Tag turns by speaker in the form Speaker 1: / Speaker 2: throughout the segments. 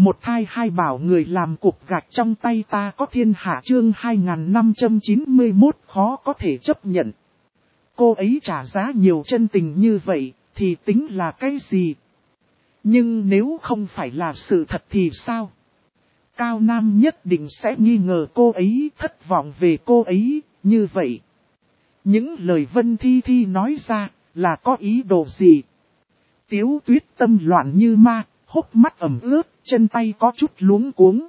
Speaker 1: Một thai hai bảo người làm cục gạch trong tay ta có thiên hạ chương 2591 khó có thể chấp nhận. Cô ấy trả giá nhiều chân tình như vậy, thì tính là cái gì? Nhưng nếu không phải là sự thật thì sao? Cao Nam nhất định sẽ nghi ngờ cô ấy, thất vọng về cô ấy, như vậy. Những lời Vân Thi Thi nói ra, là có ý đồ gì? Tiếu Tuyết tâm loạn như ma, hốc mắt ẩm ướt, chân tay có chút luống cuống.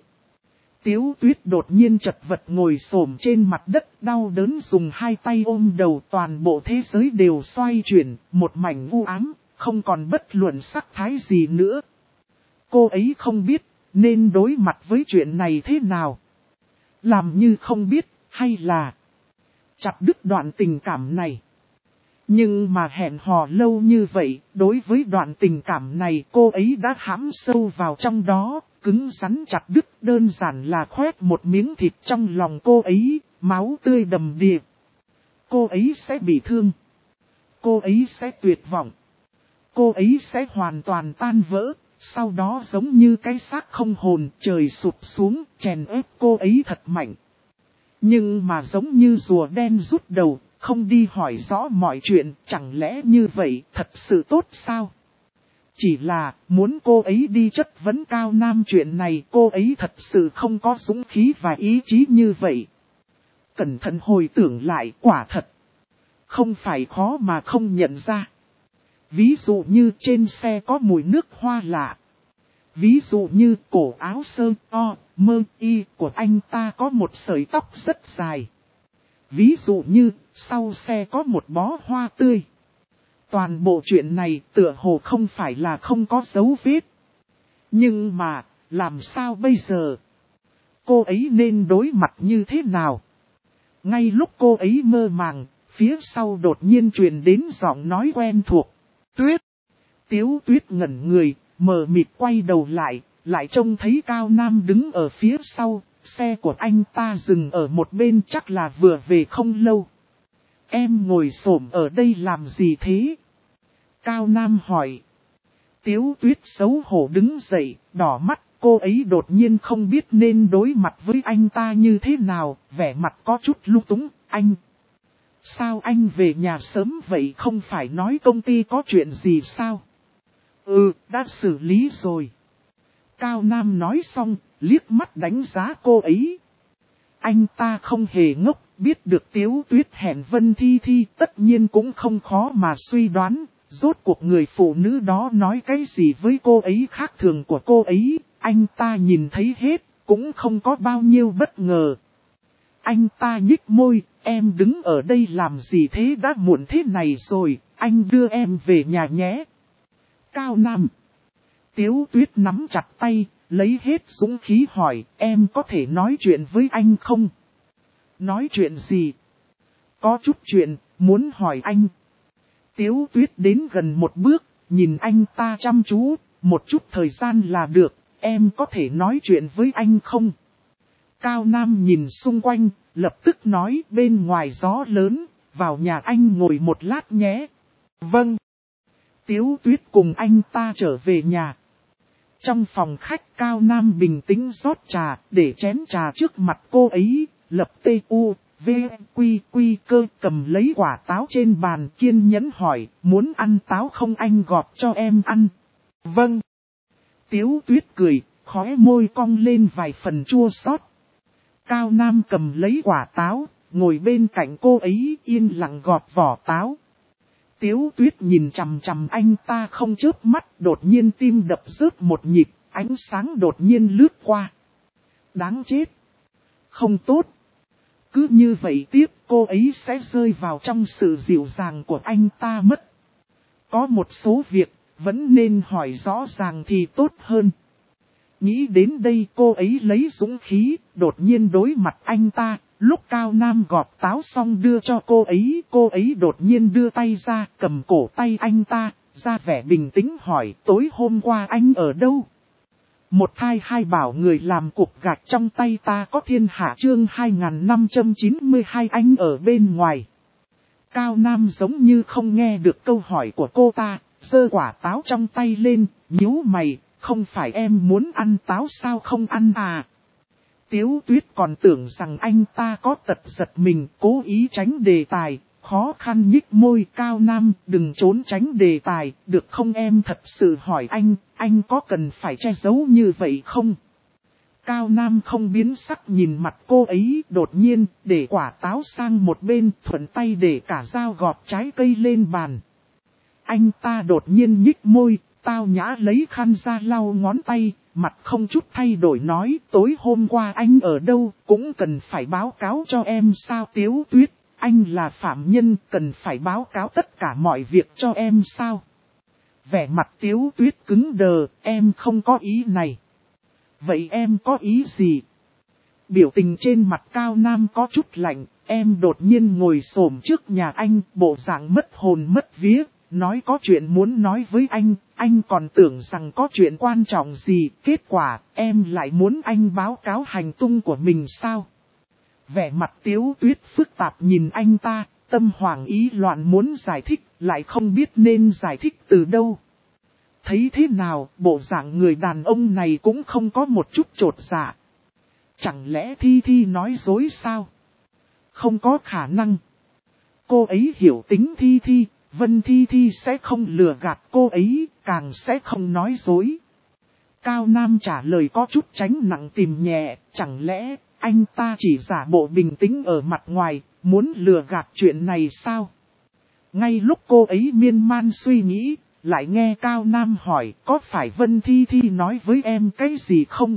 Speaker 1: Tiếu Tuyết đột nhiên chật vật ngồi xổm trên mặt đất, đau đớn dùng hai tay ôm đầu, toàn bộ thế giới đều xoay chuyển, một mảnh u ám, không còn bất luận sắc thái gì nữa. Cô ấy không biết, nên đối mặt với chuyện này thế nào? Làm như không biết, hay là chặt đứt đoạn tình cảm này? Nhưng mà hẹn hò lâu như vậy, đối với đoạn tình cảm này cô ấy đã hãm sâu vào trong đó, cứng rắn chặt đứt, đơn giản là khoét một miếng thịt trong lòng cô ấy, máu tươi đầm đìa. Cô ấy sẽ bị thương. Cô ấy sẽ tuyệt vọng. Cô ấy sẽ hoàn toàn tan vỡ, sau đó giống như cái xác không hồn, trời sụp xuống, chèn ép cô ấy thật mạnh. Nhưng mà giống như rùa đen rút đầu, không đi hỏi rõ mọi chuyện, chẳng lẽ như vậy thật sự tốt sao? Chỉ là, muốn cô ấy đi chất vấn Cao Nam chuyện này, cô ấy thật sự không có dũng khí và ý chí như vậy. Cẩn thận hồi tưởng lại, quả thật không phải khó mà không nhận ra. Ví dụ như trên xe có mùi nước hoa lạ. Ví dụ như cổ áo sơ mơ y của anh ta có một sợi tóc rất dài. Ví dụ như sau xe có một bó hoa tươi. Toàn bộ chuyện này tựa hồ không phải là không có dấu vết. Nhưng mà, làm sao bây giờ? Cô ấy nên đối mặt như thế nào? Ngay lúc cô ấy mơ màng, phía sau đột nhiên truyền đến giọng nói quen thuộc. Tuyết! Tiếu Tuyết ngẩn người, mờ mịt quay đầu lại trông thấy Cao Nam đứng ở phía sau, xe của anh ta dừng ở một bên chắc là vừa về không lâu. Em ngồi xổm ở đây làm gì thế? Cao Nam hỏi. Tiếu Tuyết xấu hổ đứng dậy, đỏ mắt, cô ấy đột nhiên không biết nên đối mặt với anh ta như thế nào, vẻ mặt có chút lung túng. Anh! Sao anh về nhà sớm vậy, không phải nói công ty có chuyện gì sao? Đã xử lý rồi. Cao Nam nói xong, liếc mắt đánh giá cô ấy. Anh ta không hề ngốc, biết được Tiếu Tuyết hẹn Vân Thi Thi, tất nhiên cũng không khó mà suy đoán, rốt cuộc người phụ nữ đó nói cái gì với cô ấy khác thường của cô ấy, anh ta nhìn thấy hết, cũng không có bao nhiêu bất ngờ. Anh ta nhích môi, em đứng ở đây làm gì thế, đã muộn thế này rồi, anh đưa em về nhà nhé. Cao Nam. Tiếu Tuyết nắm chặt tay, lấy hết dũng khí hỏi, em có thể nói chuyện với anh không? Nói chuyện gì? Có chút chuyện, muốn hỏi anh. Tiếu Tuyết đến gần một bước, nhìn anh ta chăm chú, một chút thời gian là được, em có thể nói chuyện với anh không? Cao Nam nhìn xung quanh, lập tức nói bên ngoài gió lớn, vào nhà anh ngồi một lát nhé. Vâng. Tiếu Tuyết cùng anh ta trở về nhà. Trong phòng khách Cao Nam bình tĩnh rót trà, để chén trà trước mặt cô ấy, lập T-U-V-Quy cơ cầm lấy quả táo trên bàn kiên nhẫn hỏi, muốn ăn táo không anh gọt cho em ăn? Vâng. Tiếu Tuyết cười, khóe môi cong lên vài phần chua xót. Cao Nam cầm lấy quả táo, ngồi bên cạnh cô ấy yên lặng gọt vỏ táo. Tiếu Tuyết nhìn chằm chằm anh ta không chớp mắt, đột nhiên tim đập rớt một nhịp, ánh sáng đột nhiên lướt qua. Đáng chết! Không tốt! Cứ như vậy tiếp cô ấy sẽ rơi vào trong sự dịu dàng của anh ta mất. Có một số việc, vẫn nên hỏi rõ ràng thì tốt hơn. Nghĩ đến đây cô ấy lấy dũng khí, đột nhiên đối mặt anh ta. Lúc Cao Nam gọt táo xong đưa cho cô ấy đột nhiên đưa tay ra cầm cổ tay anh ta, ra vẻ bình tĩnh hỏi tối hôm qua anh ở đâu? Một thai hai bảo người làm cục gạch trong tay ta có thiên hạ chương 2592 anh ở bên ngoài. Cao Nam giống như không nghe được câu hỏi của cô ta, giơ quả táo trong tay lên, nhíu mày, không phải em muốn ăn táo sao không ăn à? Tiếu Tuyết còn tưởng rằng anh ta có tật giật mình, cố ý tránh đề tài, khó khăn nhích môi. Cao Nam, đừng trốn tránh đề tài, được không, em thật sự hỏi anh có cần phải che giấu như vậy không? Cao Nam không biến sắc nhìn mặt cô ấy, đột nhiên, để quả táo sang một bên, thuận tay để cả dao gọt trái cây lên bàn. Anh ta đột nhiên nhích môi, tao nhã lấy khăn ra lau ngón tay, mặt không chút thay đổi nói, tối hôm qua anh ở đâu, cũng cần phải báo cáo cho em sao? Tiếu Tuyết, anh là phạm nhân, cần phải báo cáo tất cả mọi việc cho em sao? Vẻ mặt Tiếu Tuyết cứng đờ, em không có ý này. Vậy em có ý gì? Biểu tình trên mặt Cao Nam có chút lạnh, em đột nhiên ngồi xổm trước nhà anh, bộ dạng mất hồn mất vía, nói có chuyện muốn nói với anh còn tưởng rằng có chuyện quan trọng gì, kết quả em lại muốn anh báo cáo hành tung của mình sao? Vẻ mặt Tiếu Tuyết phức tạp nhìn anh ta, tâm hoảng ý loạn muốn giải thích, lại không biết nên giải thích từ đâu. Thấy thế nào, bộ dạng người đàn ông này cũng không có một chút chột dạ. Chẳng lẽ Thi Thi nói dối sao? Không có khả năng. Cô ấy hiểu tính Thi Thi, Vân Thi Thi sẽ không lừa gạt cô ấy, càng sẽ không nói dối. Cao Nam trả lời có chút tránh nặng tìm nhẹ, chẳng lẽ anh ta chỉ giả bộ bình tĩnh ở mặt ngoài, muốn lừa gạt chuyện này sao? Ngay lúc cô ấy miên man suy nghĩ, lại nghe Cao Nam hỏi, có phải Vân Thi Thi nói với em cái gì không?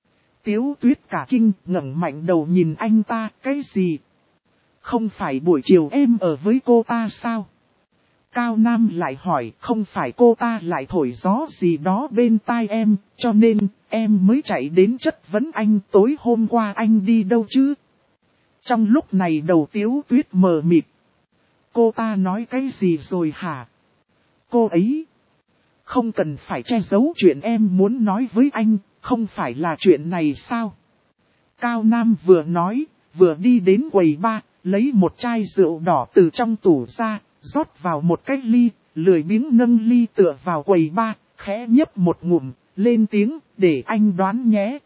Speaker 1: Tiếu Tuyết cả kinh, ngẩng mạnh đầu nhìn anh ta, cái gì? Không phải buổi chiều em ở với cô ta sao? Cao Nam lại hỏi, không phải cô ta lại thổi gió gì đó bên tai em, cho nên em mới chạy đến chất vấn anh, tối hôm qua anh đi đâu chứ? Trong lúc này đầu Tiếu Tuyết mờ mịt. Cô ta nói cái gì rồi hả? Cô ấy không cần phải che giấu chuyện em muốn nói với anh, không phải là chuyện này sao? Cao Nam vừa nói, vừa đi đến quầy bar, lấy một chai rượu đỏ từ trong tủ ra, rót vào một cái ly, lười biếng nâng ly tựa vào quầy bar, khẽ nhấp một ngụm, lên tiếng, để anh đoán nhé.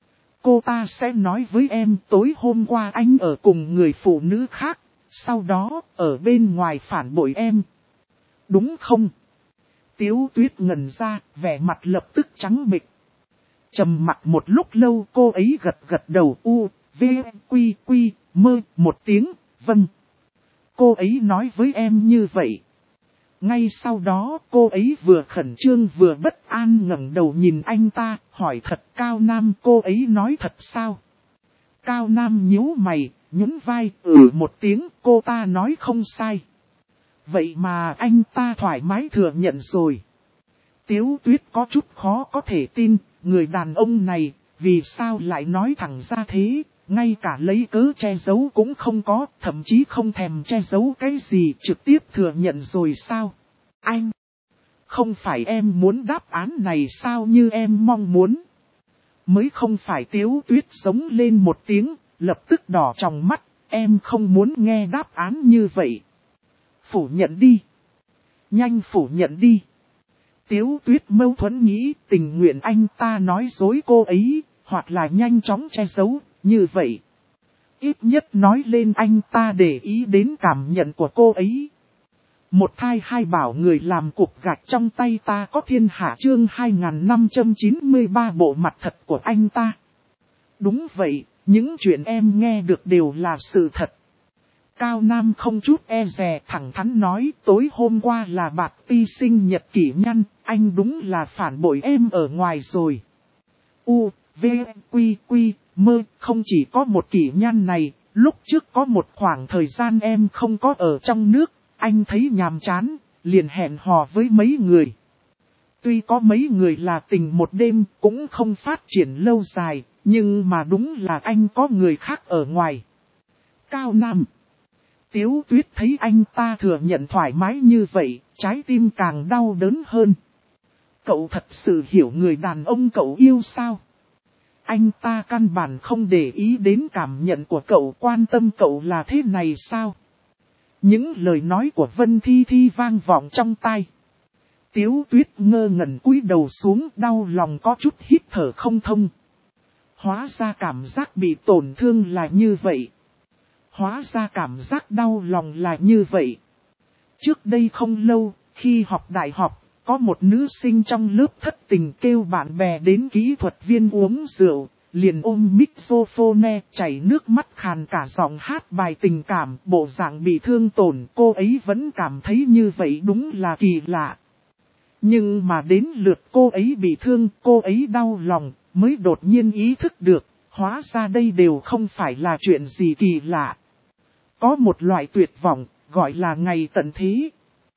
Speaker 1: Cô ta sẽ nói với em tối hôm qua anh ở cùng người phụ nữ khác, sau đó ở bên ngoài phản bội em. Đúng không? Tiếu Tuyết ngẩn ra, vẻ mặt lập tức trắng bệch. Trầm mặt một lúc lâu, cô ấy gật đầu v, quy, mơ một tiếng, vâng. Cô ấy nói với em như vậy. Ngay sau đó cô ấy vừa khẩn trương vừa bất an ngẩng đầu nhìn anh ta, hỏi thật. Cao Nam, cô ấy nói thật sao? Cao Nam nhíu mày, nhún vai, một tiếng, cô ta nói không sai. Vậy mà anh ta thoải mái thừa nhận rồi. Tiếu Tuyết có chút khó có thể tin, người đàn ông này, vì sao lại nói thẳng ra thế, ngay cả lấy cớ che giấu cũng không có, thậm chí không thèm che giấu cái gì, trực tiếp thừa nhận rồi sao? Anh, không phải em muốn đáp án này sao như em mong muốn? Mới không phải. Tiếu Tuyết giống lên một tiếng, lập tức đỏ trong mắt, em không muốn nghe đáp án như vậy. Phủ nhận đi. Nhanh phủ nhận đi. Tiếu Tuyết mâu thuẫn nghĩ, tình nguyện anh ta nói dối cô ấy, hoặc là nhanh chóng che giấu, như vậy. Ít nhất nói lên anh ta để ý đến cảm nhận của cô ấy. Một thai hai bảo người làm cục gạch trong tay ta có thiên hạ chương 2593 bộ mặt thật của anh ta. Đúng vậy, những chuyện em nghe được đều là sự thật. Cao Nam không chút e dè thẳng thắn nói, tối hôm qua là bạc ti sinh nhật kỷ nhân, anh đúng là phản bội em ở ngoài rồi. V, Quy, mơ, không chỉ có một kỷ nhân này, lúc trước có một khoảng thời gian em không có ở trong nước, anh thấy nhàm chán, liền hẹn hò với mấy người. Tuy có mấy người là tình một đêm, cũng không phát triển lâu dài, nhưng mà đúng là anh có người khác ở ngoài. Cao Nam. Tiếu Tuyết thấy anh ta thừa nhận thoải mái như vậy, trái tim càng đau đớn hơn. Cậu thật sự hiểu người đàn ông cậu yêu sao? Anh ta căn bản không để ý đến cảm nhận của cậu, quan tâm cậu là thế này sao? Những lời nói của Vân Thi Thi vang vọng trong tai. Tiếu Tuyết ngơ ngẩn cúi đầu xuống, đau lòng có chút hít thở không thông. Hóa ra cảm giác bị tổn thương là như vậy. Hóa ra cảm giác đau lòng là như vậy. Trước đây không lâu, khi học đại học, có một nữ sinh trong lớp thất tình kêu bạn bè đến kỹ thuật viên uống rượu, liền ôm microphone chảy nước mắt khàn cả giọng hát bài tình cảm, bộ dạng bị thương tổn. Cô ấy vẫn cảm thấy như vậy đúng là kỳ lạ. Nhưng mà đến lượt cô ấy bị thương, cô ấy đau lòng, mới đột nhiên ý thức được, hóa ra đây đều không phải là chuyện gì kỳ lạ. Có một loại tuyệt vọng, gọi là ngày tận thế.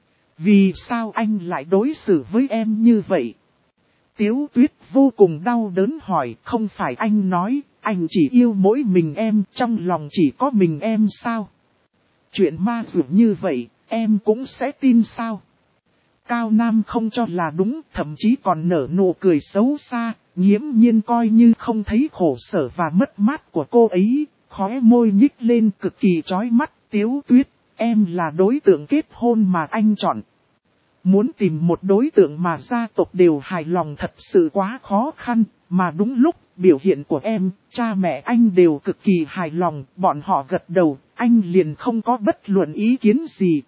Speaker 1: Vì sao anh lại đối xử với em như vậy? Tiếu Tuyết vô cùng đau đớn hỏi, không phải anh nói, anh chỉ yêu mỗi mình em, trong lòng chỉ có mình em sao? Chuyện ma dường như vậy, em cũng sẽ tin sao? Cao Nam không cho là đúng, thậm chí còn nở nụ cười xấu xa, nghiễm nhiên coi như không thấy khổ sở và mất mát của cô ấy, khóe môi nhích lên cực kỳ chói mắt. Tiếu Tuyết, em là đối tượng kết hôn mà anh chọn. Muốn tìm một đối tượng mà gia tộc đều hài lòng thật sự quá khó khăn, mà đúng lúc, biểu hiện của em, cha mẹ anh đều cực kỳ hài lòng, bọn họ gật đầu, anh liền không có bất luận ý kiến gì.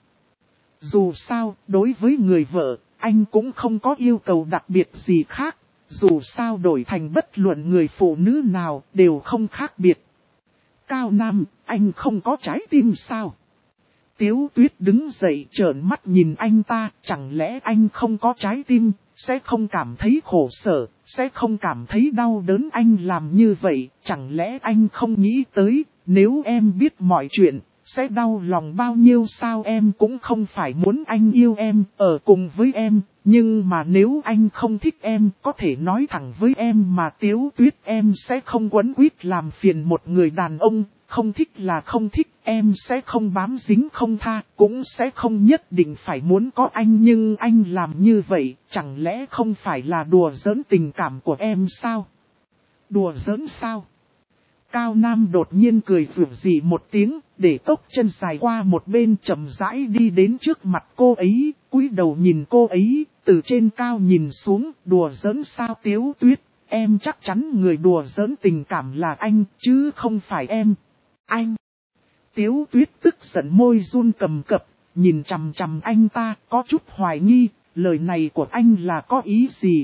Speaker 1: Dù sao, đối với người vợ, anh cũng không có yêu cầu đặc biệt gì khác, dù sao đổi thành bất luận người phụ nữ nào đều không khác biệt. Cao Nam, anh không có trái tim sao? Tiếu Tuyết đứng dậy trợn mắt nhìn anh ta, chẳng lẽ anh không có trái tim, sẽ không cảm thấy khổ sở, sẽ không cảm thấy đau đớn anh làm như vậy, chẳng lẽ anh không nghĩ tới, nếu em biết mọi chuyện, sẽ đau lòng bao nhiêu sao? Em cũng không phải muốn anh yêu em, ở cùng với em, nhưng mà nếu anh không thích em, có thể nói thẳng với em mà. Tiếu Tuyết, em sẽ không quấn quýt làm phiền một người đàn ông, không thích là không thích, em sẽ không bám dính không tha, cũng sẽ không nhất định phải muốn có anh, nhưng anh làm như vậy, chẳng lẽ không phải là đùa giỡn tình cảm của em sao? Đùa giỡn sao? Cao Nam đột nhiên cười rủi rỉ một tiếng, để tốc chân dài qua một bên chậm rãi đi đến trước mặt cô ấy, cúi đầu nhìn cô ấy, từ trên cao nhìn xuống, đùa giỡn sao? Tiếu Tuyết, em chắc chắn người đùa giỡn tình cảm là anh, chứ không phải em. Anh! Tiếu Tuyết tức giận môi run cầm cập, nhìn chằm chằm anh ta, có chút hoài nghi, lời này của anh là có ý gì?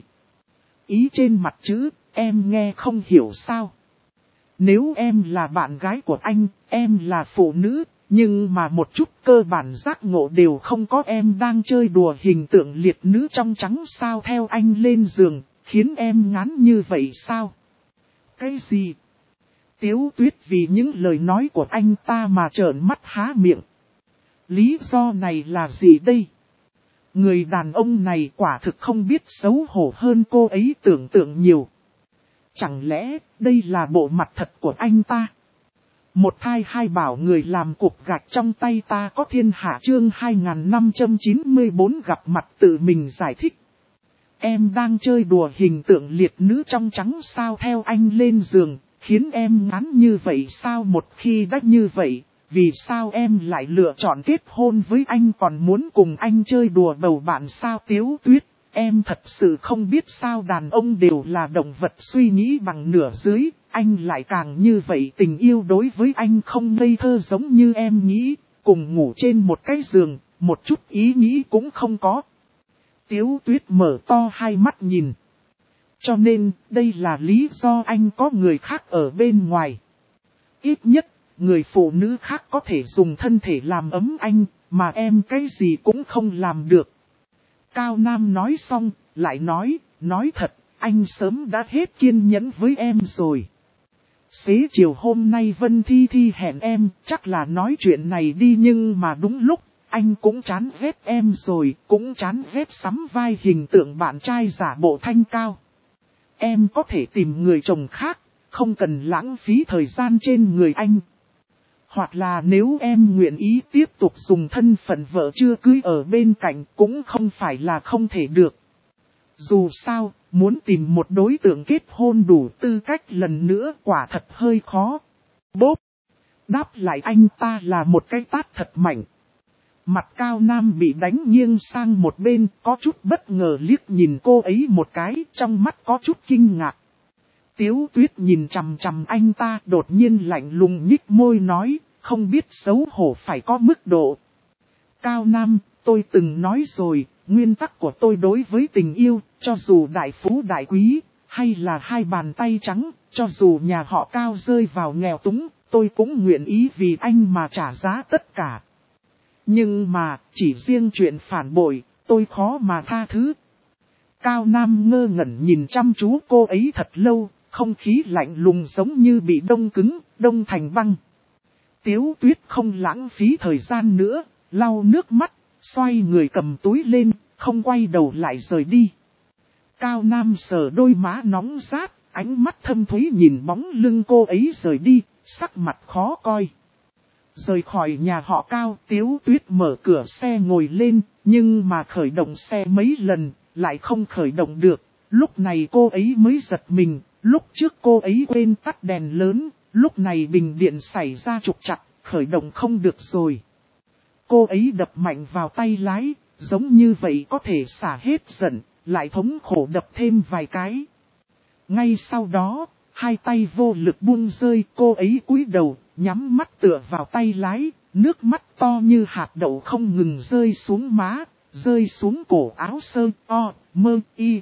Speaker 1: Ý trên mặt chữ, em nghe không hiểu sao? Nếu em là bạn gái của anh, em là phụ nữ, nhưng mà một chút cơ bản giác ngộ đều không có, em đang chơi đùa hình tượng liệt nữ trong trắng sao? Theo anh lên giường, khiến em ngán như vậy sao? Cái gì? Tiếu Tuyết vì những lời nói của anh ta mà trợn mắt há miệng. Lý do này là gì đây? Người đàn ông này quả thực không biết xấu hổ hơn cô ấy tưởng tượng nhiều. Chẳng lẽ đây là bộ mặt thật của anh ta? Một thai hai bảo người làm cục gạch trong tay ta có thiên hạ, chương 2594 gặp mặt tự mình giải thích. Em đang chơi đùa hình tượng liệt nữ trong trắng sao? Theo anh lên giường, khiến em ngán như vậy sao? Một khi đã như vậy, vì sao em lại lựa chọn kết hôn với anh, còn muốn cùng anh chơi đùa bầu bạn sao? Tiếu Tuyết, em thật sự không biết sao? Đàn ông đều là động vật suy nghĩ bằng nửa dưới, anh lại càng như vậy. Tình yêu đối với anh không ngây thơ giống như em nghĩ, cùng ngủ trên một cái giường, một chút ý nghĩ cũng không có. Tiếu Tuyết mở to hai mắt nhìn. Cho nên, đây là lý do anh có người khác ở bên ngoài. Ít nhất, người phụ nữ khác có thể dùng thân thể làm ấm anh, mà em cái gì cũng không làm được. Cao Nam nói xong, lại nói thật, anh sớm đã hết kiên nhẫn với em rồi. Xế chiều hôm nay Vân Thi hẹn em, chắc là nói chuyện này đi, nhưng mà đúng lúc, anh cũng chán ghét em rồi, cũng chán ghét sắm vai hình tượng bạn trai giả bộ thanh cao. Em có thể tìm người chồng khác, không cần lãng phí thời gian trên người anh. Hoặc là nếu em nguyện ý tiếp tục dùng thân phận vợ chưa cưới ở bên cạnh cũng không phải là không thể được. Dù sao, muốn tìm một đối tượng kết hôn đủ tư cách lần nữa quả thật hơi khó. Bốp! Đáp lại anh ta là một cái tát thật mạnh. Mặt Cao Nam bị đánh nghiêng sang một bên, có chút bất ngờ liếc nhìn cô ấy một cái, trong mắt có chút kinh ngạc. Tiếu Tuyết nhìn chằm chằm anh ta, đột nhiên lạnh lùng nhích môi nói, không biết xấu hổ phải có mức độ. Cao Nam, tôi từng nói rồi, nguyên tắc của tôi đối với tình yêu, cho dù đại phú đại quý, hay là hai bàn tay trắng, cho dù nhà họ Cao rơi vào nghèo túng, tôi cũng nguyện ý vì anh mà trả giá tất cả. Nhưng mà, chỉ riêng chuyện phản bội, tôi khó mà tha thứ. Cao Nam ngơ ngẩn nhìn chăm chú cô ấy thật lâu, không khí lạnh lùng giống như bị đông cứng, đông thành băng. Tiếu Tuyết không lãng phí thời gian nữa, lau nước mắt, xoay người cầm túi lên, không quay đầu lại rời đi. Cao Nam sờ đôi má nóng rát, ánh mắt thâm thúy nhìn bóng lưng cô ấy rời đi, sắc mặt khó coi. Rời khỏi nhà họ Cao, Tiếu Tuyết mở cửa xe ngồi lên, nhưng mà khởi động xe mấy lần, lại không khởi động được. Lúc này cô ấy mới giật mình, lúc trước cô ấy quên tắt đèn lớn, lúc này bình điện xảy ra trục trặc, khởi động không được rồi. Cô ấy đập mạnh vào tay lái, giống như vậy có thể xả hết giận, lại thống khổ đập thêm vài cái. Ngay sau đó, hai tay vô lực buông rơi, cô ấy cúi đầu, nhắm mắt tựa vào tay lái, nước mắt to như hạt đậu không ngừng rơi xuống má, rơi xuống cổ áo sơ o, mơ y.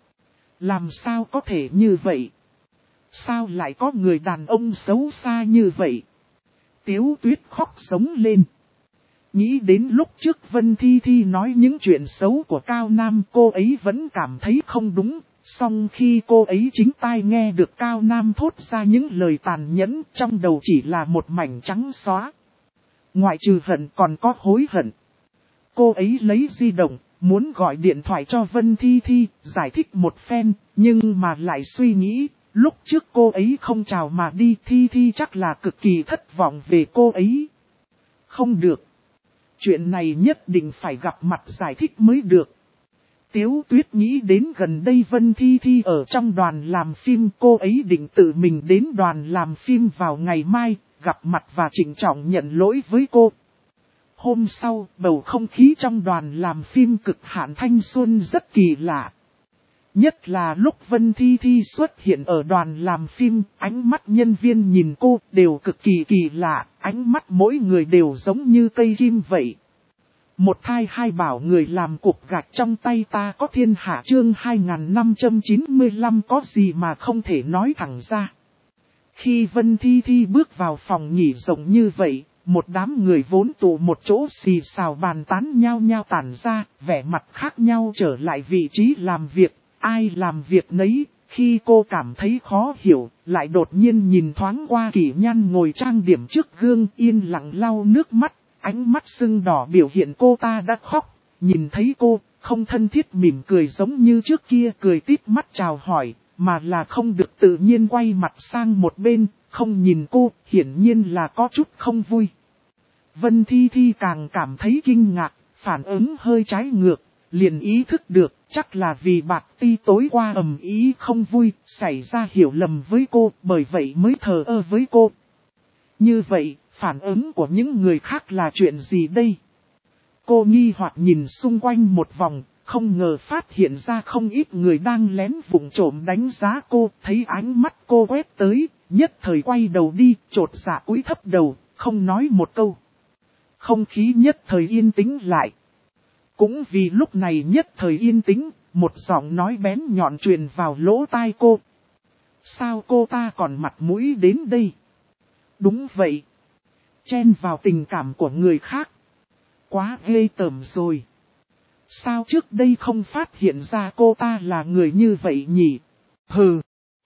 Speaker 1: Làm sao có thể như vậy? Sao lại có người đàn ông xấu xa như vậy? Tiếu Tuyết khóc sống lên. Nghĩ đến lúc trước Vân Thi Thi nói những chuyện xấu của Cao Nam, cô ấy vẫn cảm thấy không đúng. Song khi cô ấy chính tai nghe được Cao Nam thốt ra những lời tàn nhẫn, trong đầu chỉ là một mảnh trắng xóa. Ngoại trừ hận còn có hối hận. Cô ấy lấy di động, muốn gọi điện thoại cho Vân Thi Thi, giải thích một phen, nhưng mà lại suy nghĩ, lúc trước cô ấy không chào mà đi, Thi Thi chắc là cực kỳ thất vọng về cô ấy. Không được. Chuyện này nhất định phải gặp mặt giải thích mới được. Tiếu Tuyết nghĩ đến gần đây Vân Thi Thi ở trong đoàn làm phim, cô ấy định tự mình đến đoàn làm phim vào ngày mai, gặp mặt và trịnh trọng nhận lỗi với cô. Hôm sau, bầu không khí trong đoàn làm phim Cực Hạn Thanh Xuân rất kỳ lạ. Nhất là lúc Vân Thi Thi xuất hiện ở đoàn làm phim, ánh mắt nhân viên nhìn cô đều cực kỳ kỳ lạ, ánh mắt mỗi người đều giống như cây kim vậy. Một thai hai bảo người làm cục gạch trong tay ta có thiên hạ chương 2595 có gì mà không thể nói thẳng ra. Khi Vân Thi Thi bước vào phòng nghỉ rộng như vậy, một đám người vốn tụ một chỗ xì xào bàn tán nhau nhau tản ra, vẻ mặt khác nhau trở lại vị trí làm việc, ai làm việc nấy. Khi cô cảm thấy khó hiểu, lại đột nhiên nhìn thoáng qua Kỷ Nhan ngồi trang điểm trước gương yên lặng lau nước mắt. Ánh mắt sưng đỏ biểu hiện cô ta đã khóc, nhìn thấy cô, không thân thiết mỉm cười giống như trước kia cười tít mắt chào hỏi, mà là không được tự nhiên quay mặt sang một bên, không nhìn cô, hiển nhiên là có chút không vui. Vân Thi Thi càng cảm thấy kinh ngạc, phản ứng hơi trái ngược, liền ý thức được, chắc là vì Bạc Ti tối qua ầm ý không vui, xảy ra hiểu lầm với cô, bởi vậy mới thờ ơ với cô. Như vậy, phản ứng của những người khác là chuyện gì đây? Cô nghi hoặc nhìn xung quanh một vòng, không ngờ phát hiện ra không ít người đang lén vụng trộm đánh giá cô, thấy ánh mắt cô quét tới, nhất thời quay đầu đi, chột dạ cúi thấp đầu, không nói một câu. Không khí nhất thời yên tĩnh lại. Cũng vì lúc này nhất thời yên tĩnh, một giọng nói bén nhọn truyền vào lỗ tai cô. Sao cô ta còn mặt mũi đến đây? Đúng vậy. Chen vào tình cảm của người khác. Quá ghê tởm rồi. Sao trước đây không phát hiện ra cô ta là người như vậy nhỉ? Hừ.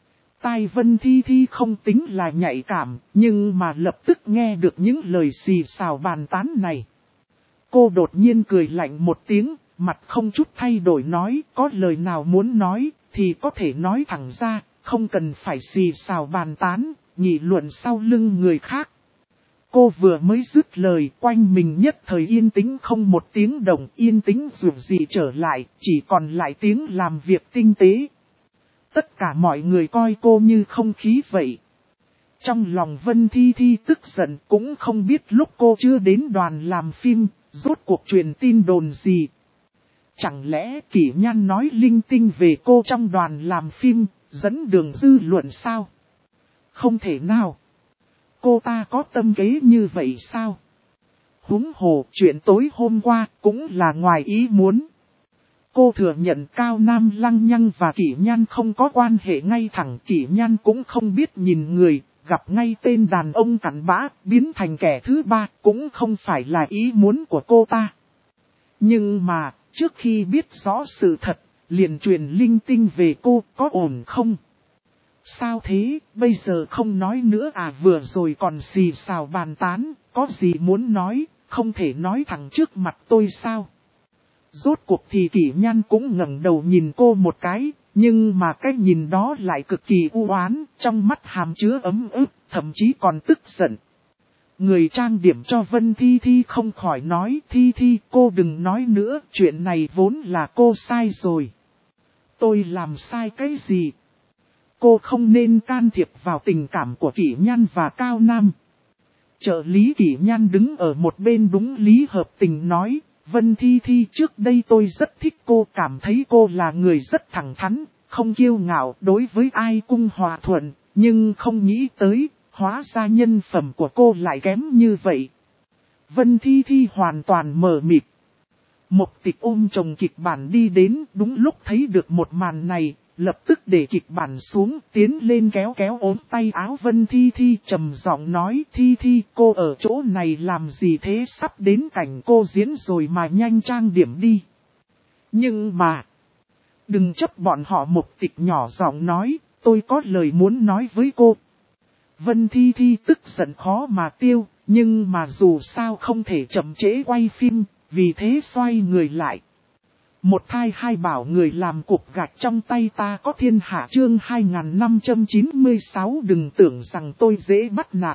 Speaker 1: Tai Vân Thi Thi không tính là nhạy cảm, nhưng mà lập tức nghe được những lời xì xào bàn tán này. Cô đột nhiên cười lạnh một tiếng, mặt không chút thay đổi nói, có lời nào muốn nói, thì có thể nói thẳng ra, không cần phải xì xào bàn tán, nghị luận sau lưng người khác. Cô vừa mới dứt lời, quanh mình nhất thời yên tĩnh không một tiếng động, yên tĩnh dù gì trở lại, chỉ còn lại tiếng làm việc tinh tế. Tất cả mọi người coi cô như không khí vậy. Trong lòng Vân Thi Thi tức giận cũng không biết lúc cô chưa đến đoàn làm phim, Rốt cuộc truyền tin đồn gì? Chẳng lẽ Kỷ Nhan nói linh tinh về cô trong đoàn làm phim, dẫn đường dư luận sao? Không thể nào. Cô ta có tâm kế như vậy sao? Huống hồ chuyện tối hôm qua cũng là ngoài ý muốn. Cô thừa nhận Cao Nam lăng nhăng và Kỷ Nhan không có quan hệ, ngay thẳng Kỷ Nhan cũng không biết nhìn người, gặp ngay tên đàn ông cặn bã, biến thành kẻ thứ ba, cũng không phải là ý muốn của cô ta. Nhưng mà, trước khi biết rõ sự thật, liền truyền linh tinh về cô, có ổn không? Sao thế, bây giờ không nói nữa à? Vừa rồi còn xì xào bàn tán, có gì muốn nói, không thể nói thẳng trước mặt tôi sao? Rốt cuộc thì Kỷ Nhan cũng ngẩng đầu nhìn cô một cái, nhưng mà cái nhìn đó lại cực kỳ u oán, trong mắt hàm chứa ấm ức, thậm chí còn tức giận. Người trang điểm cho Vân Thi Thi không khỏi nói, Thi Thi cô đừng nói nữa, chuyện này vốn là cô sai rồi. Tôi làm sai cái gì? Cô không nên can thiệp vào tình cảm của Kỷ Nhan và Cao Nam. Trợ lý Kỷ Nhan đứng ở một bên đúng lý hợp tình nói, Vân Thi Thi trước đây tôi rất thích cô, cảm thấy cô là người rất thẳng thắn, không kiêu ngạo, đối với ai cũng hòa thuận, nhưng không nghĩ tới, hóa ra nhân phẩm của cô lại kém như vậy. Vân Thi Thi hoàn toàn mờ mịt. Mộc Tịch ôm chồng kịch bản đi đến, đúng lúc thấy được một màn này, lập tức để kịch bản xuống, tiến lên kéo kéo ốm tay áo Vân Thi Thi, trầm giọng nói, Thi Thi cô ở chỗ này làm gì thế, sắp đến cảnh cô diễn rồi mà, nhanh trang điểm đi. Nhưng mà, đừng chấp bọn họ. Mộc Tịch nhỏ giọng nói, tôi có lời muốn nói với cô. Vân Thi Thi tức giận khó mà tiêu, nhưng mà dù sao không thể chậm trễ quay phim, vì thế xoay người lại. Một thai hai bảo người làm cục gạch trong tay ta có thiên hạ, chương 2596, đừng tưởng rằng tôi dễ bắt nạt.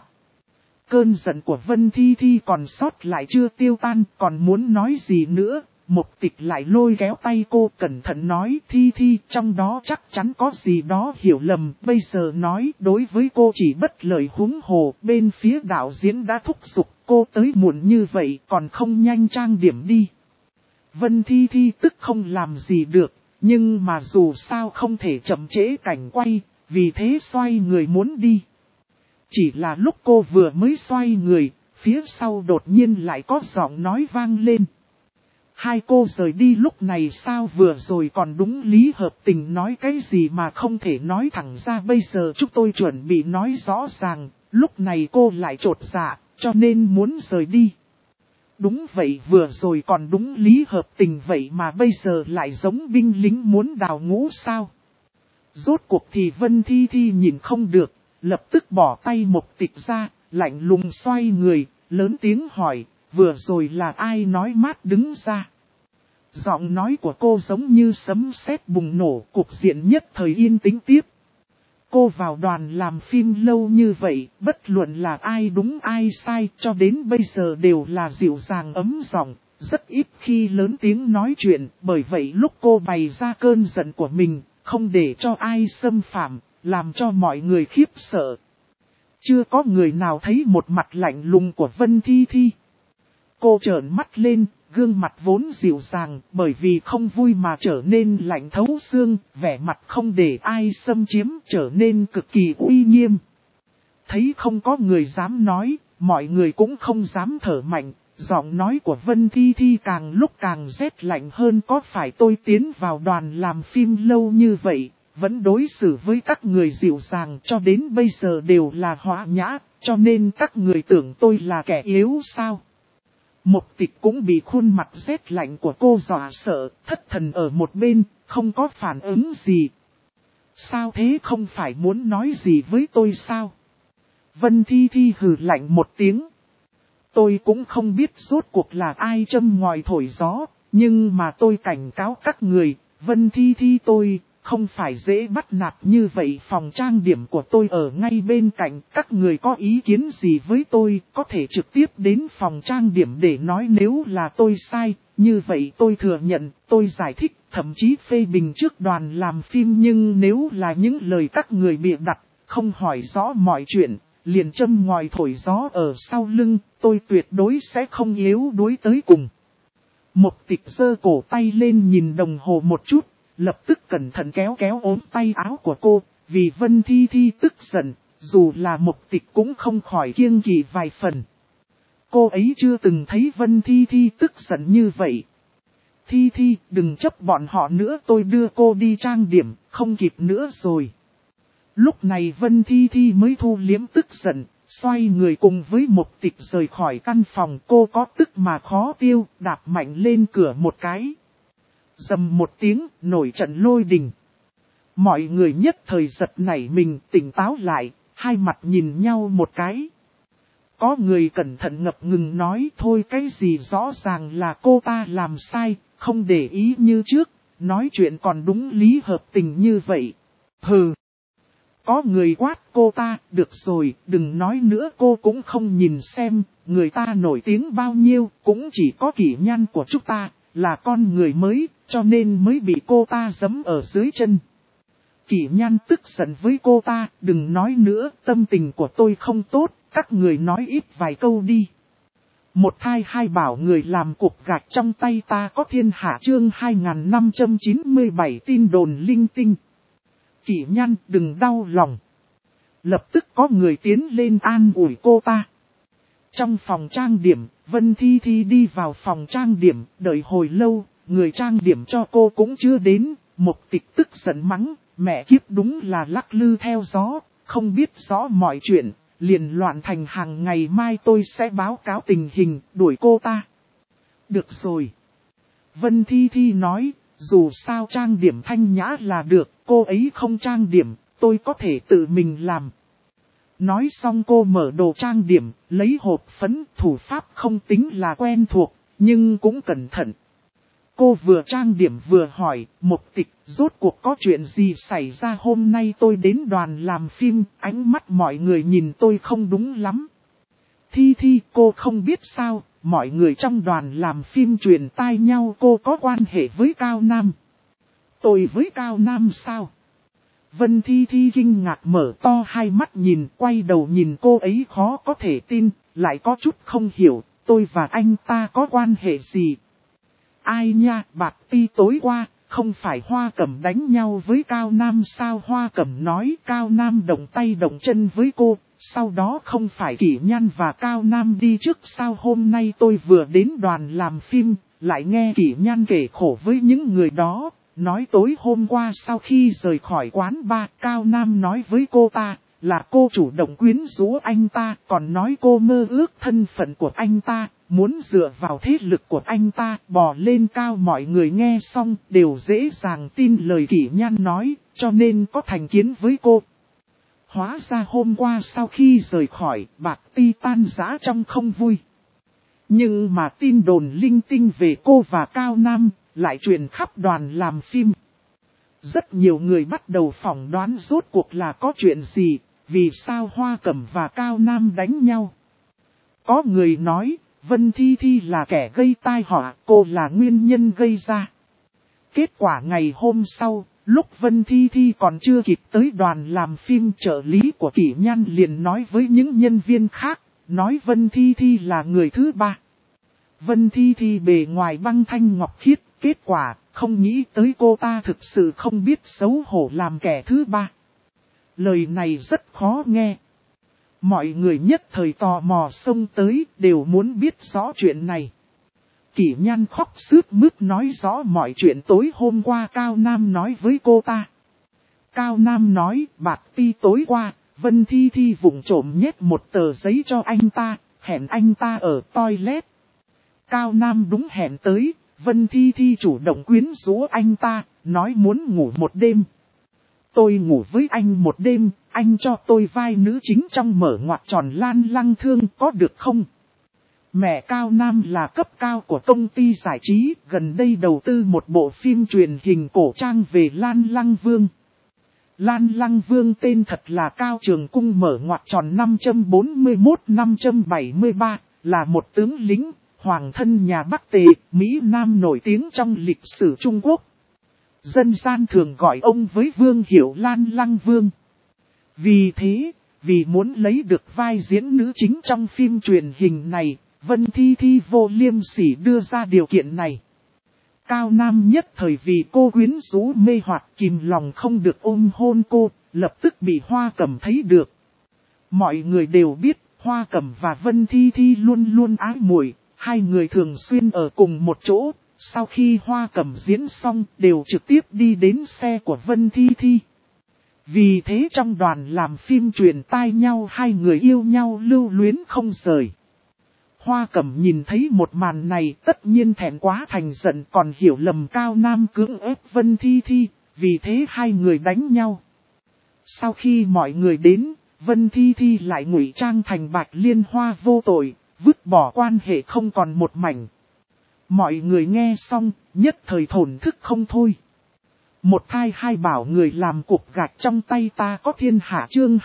Speaker 1: Cơn giận của Vân Thi Thi còn sót lại chưa tiêu tan, còn muốn nói gì nữa, Mộc Tịch lại lôi kéo tay cô cẩn thận nói, Thi Thi trong đó chắc chắn có gì đó hiểu lầm, bây giờ nói đối với cô chỉ bất lợi, huống hồ bên phía đạo diễn đã thúc giục cô tới muộn như vậy còn không nhanh trang điểm đi. Vân Thi Thi tức không làm gì được, nhưng mà dù sao không thể chậm trễ cảnh quay, vì thế xoay người muốn đi. Chỉ là lúc cô vừa mới xoay người, phía sau đột nhiên lại có giọng nói vang lên. Hai cô rời đi lúc này sao, vừa rồi còn đúng lý hợp tình nói cái gì mà không thể nói thẳng ra, bây giờ chúng tôi chuẩn bị nói rõ ràng, lúc này cô lại trột dạ, cho nên muốn rời đi. Đúng vậy, vừa rồi còn đúng lý hợp tình vậy mà bây giờ lại giống binh lính muốn đào ngũ sao. Rốt cuộc thì Vân Thi Thi nhìn không được, lập tức bỏ tay Mộc Tịch ra, lạnh lùng xoay người, lớn tiếng hỏi, vừa rồi là ai nói mát đứng ra. Giọng nói của cô giống như sấm sét bùng nổ, cục diện nhất thời yên tĩnh tiếp. Cô vào đoàn làm phim lâu như vậy, bất luận là ai đúng ai sai, cho đến bây giờ đều là dịu dàng ấm giọng, rất ít khi lớn tiếng nói chuyện, bởi vậy lúc cô bày ra cơn giận của mình, không để cho ai xâm phạm, làm cho mọi người khiếp sợ. Chưa có người nào thấy một mặt lạnh lùng của Vân Thi Thi. Cô trợn mắt lên, gương mặt vốn dịu dàng, bởi vì không vui mà trở nên lạnh thấu xương, vẻ mặt không để ai xâm chiếm, trở nên cực kỳ uy nghiêm. Thấy không có người dám nói, mọi người cũng không dám thở mạnh, giọng nói của Vân Thi Thi càng lúc càng rét lạnh hơn, có phải tôi tiến vào đoàn làm phim lâu như vậy, vẫn đối xử với các người dịu dàng cho đến bây giờ đều là hòa nhã, cho nên các người tưởng tôi là kẻ yếu sao? Mộc Tịch cũng bị khuôn mặt rét lạnh của cô dọa sợ, thất thần ở một bên, không có phản ứng gì. Sao thế, không phải muốn nói gì với tôi sao? Vân Thi Thi hừ lạnh một tiếng. Tôi cũng không biết rốt cuộc là ai châm ngòi thổi gió, nhưng mà tôi cảnh cáo các người, Vân Thi Thi tôi không phải dễ bắt nạt như vậy. Phòng trang điểm của tôi ở ngay bên cạnh, các người có ý kiến gì với tôi, có thể trực tiếp đến phòng trang điểm để nói, nếu là tôi sai, như vậy tôi thừa nhận, tôi giải thích, thậm chí phê bình trước đoàn làm phim, nhưng nếu là những lời các người bịa đặt, không hỏi rõ mọi chuyện, liền châm ngòi thổi gió ở sau lưng, tôi tuyệt đối sẽ không yếu đuối tới cùng. Mục Tịch giơ cổ tay lên nhìn đồng hồ một chút, lập tức cẩn thận kéo kéo ốm tay áo của cô, vì Vân Thi Thi tức giận, dù là Mục Tịch cũng không khỏi kiêng kỵ vài phần. Cô ấy chưa từng thấy Vân Thi Thi tức giận như vậy. Thi Thi, đừng chấp bọn họ nữa, tôi đưa cô đi trang điểm, không kịp nữa rồi. Lúc này Vân Thi Thi mới thu liếm tức giận, xoay người cùng với Mục Tịch rời khỏi căn phòng. Cô có tức mà khó tiêu, đạp mạnh lên cửa một cái. Rầm một tiếng, nổi trận lôi đình. Mọi người nhất thời giật nảy mình, tỉnh táo lại, hai mặt nhìn nhau một cái. Có người cẩn thận ngập ngừng nói thôi, cái gì rõ ràng là cô ta làm sai, không để ý như trước, nói chuyện còn đúng lý hợp tình như vậy. Hừ. Có người quát cô ta, được rồi, đừng nói nữa, cô cũng không nhìn xem, người ta nổi tiếng bao nhiêu, cũng chỉ có Kỷ Nhan của chúng ta, là con người mới, cho nên mới bị cô ta giẫm ở dưới chân. Kỷ Nhan tức giận với cô ta, đừng nói nữa, tâm tình của tôi không tốt, các người nói ít vài câu đi. Một thai hai bảo người làm cục gạch trong tay ta có thiên hạ chương 2597 tin đồn linh tinh. Kỷ Nhan đừng đau lòng. Lập tức có người tiến lên an ủi cô ta. Trong phòng trang điểm, Vân Thi Thi đi vào phòng trang điểm, đợi hồi lâu, người trang điểm cho cô cũng chưa đến. Mục Tịch tức giận mắng, mẹ kiếp đúng là lắc lư theo gió, không biết rõ mọi chuyện, liền loạn thành hàng. Ngày mai tôi sẽ báo cáo tình hình, đuổi cô ta. Được rồi. Vân Thi Thi nói, dù sao trang điểm thanh nhã là được, cô ấy không trang điểm, tôi có thể tự mình làm. Nói xong cô mở đồ trang điểm, lấy hộp phấn, thủ pháp không tính là quen thuộc, nhưng cũng cẩn thận. Cô vừa trang điểm vừa hỏi, Mục Tịch, rốt cuộc có chuyện gì xảy ra hôm nay tôi đến đoàn làm phim, ánh mắt mọi người nhìn tôi không đúng lắm. Thi Thi, cô không biết sao, mọi người trong đoàn làm phim truyền tai nhau cô có quan hệ với Cao Nam. Tôi với Cao Nam sao? Vân Thi Thi kinh ngạc mở to hai mắt nhìn, quay đầu nhìn cô ấy khó có thể tin, lại có chút không hiểu, tôi và anh ta có quan hệ gì? Ai nha, Bạc Ti tối qua, không phải Hoa Cẩm đánh nhau với Cao Nam sao? Hoa Cẩm nói Cao Nam động tay động chân với cô, sau đó không phải Kỷ Nhan và Cao Nam đi trước sao? Hôm nay tôi vừa đến đoàn làm phim, lại nghe Kỷ Nhan kể khổ với những người đó, nói tối hôm qua sau khi rời khỏi quán bar, Cao Nam nói với cô ta, là cô chủ động quyến rũ anh ta, còn nói cô mơ ước thân phận của anh ta, muốn dựa vào thế lực của anh ta, bò lên cao. Mọi người nghe xong đều dễ dàng tin lời Kỷ Nhan nói, cho nên có thành kiến với cô. Hóa ra hôm qua sau khi rời khỏi, Bạc Ti tan rã trong không vui. Nhưng mà tin đồn linh tinh về cô và Cao Nam lại truyền khắp đoàn làm phim. Rất nhiều người bắt đầu phỏng đoán rốt cuộc là có chuyện gì, vì sao Hoa Cẩm và Cao Nam đánh nhau. Có người nói, Vân Thi Thi là kẻ gây tai họa, cô là nguyên nhân gây ra. Kết quả ngày hôm sau, lúc Vân Thi Thi còn chưa kịp tới đoàn làm phim, trợ lý của Kỷ Nhan liền nói với những nhân viên khác, nói Vân Thi Thi là người thứ ba. Vân Thi Thi bề ngoài băng thanh ngọc khiết, kết quả không nghĩ tới cô ta thực sự không biết xấu hổ làm kẻ thứ ba. Lời này rất khó nghe. Mọi người nhất thời tò mò xông tới, đều muốn biết rõ chuyện này. Kỷ Nhan khóc sướt mướt nói rõ mọi chuyện tối hôm qua Cao Nam nói với cô ta. Cao Nam nói, Bạc Ti tối qua, Vân Thi Thi vụng trộm nhét một tờ giấy cho anh ta, hẹn anh ta ở toilet. Cao Nam đúng hẹn tới, Vân Thi Thi chủ động quyến rũ anh ta, nói muốn ngủ một đêm. Tôi ngủ với anh một đêm, anh cho tôi vai nữ chính trong Mở ngoặc tròn Lan Lăng Thương có được không? Mẹ Cao Nam là cấp cao của công ty giải trí, gần đây đầu tư một bộ phim truyền hình cổ trang về Lan Lăng Vương. Lan Lăng Vương tên thật là Cao Trường Cung Mở ngoặc tròn 541-573, là một tướng lính, hoàng thân nhà Bắc Tề, Mỹ Nam nổi tiếng trong lịch sử Trung Quốc. Dân gian thường gọi ông với Vương hiệu Lan Lăng Vương. Vì thế, vì muốn lấy được vai diễn nữ chính trong phim truyền hình này, Vân Thi Thi vô liêm sỉ đưa ra điều kiện này. Cao Nam nhất thời vì cô quyến rũ mê hoặc kìm lòng không được ôm hôn cô, lập tức bị Hoa Cẩm thấy được. Mọi người đều biết, Hoa Cẩm và Vân Thi Thi luôn luôn ái muội, hai người thường xuyên ở cùng một chỗ. Sau khi Hoa Cẩm diễn xong, đều trực tiếp đi đến xe của Vân Thi Thi. Vì thế trong đoàn làm phim truyền tai nhau hai người yêu nhau lưu luyến không rời. Hoa Cẩm nhìn thấy một màn này tất nhiên thẹn quá thành giận, còn hiểu lầm Cao Nam cưỡng ép Vân Thi Thi, vì thế hai người đánh nhau. Sau khi mọi người đến, Vân Thi Thi lại ngụy trang thành Bạch Liên Hoa vô tội, vứt bỏ quan hệ không còn một mảnh. Mọi người nghe xong, nhất thời thổn thức không thôi. Một thai hai bảo người làm cục gạch trong tay ta có thiên hạ chương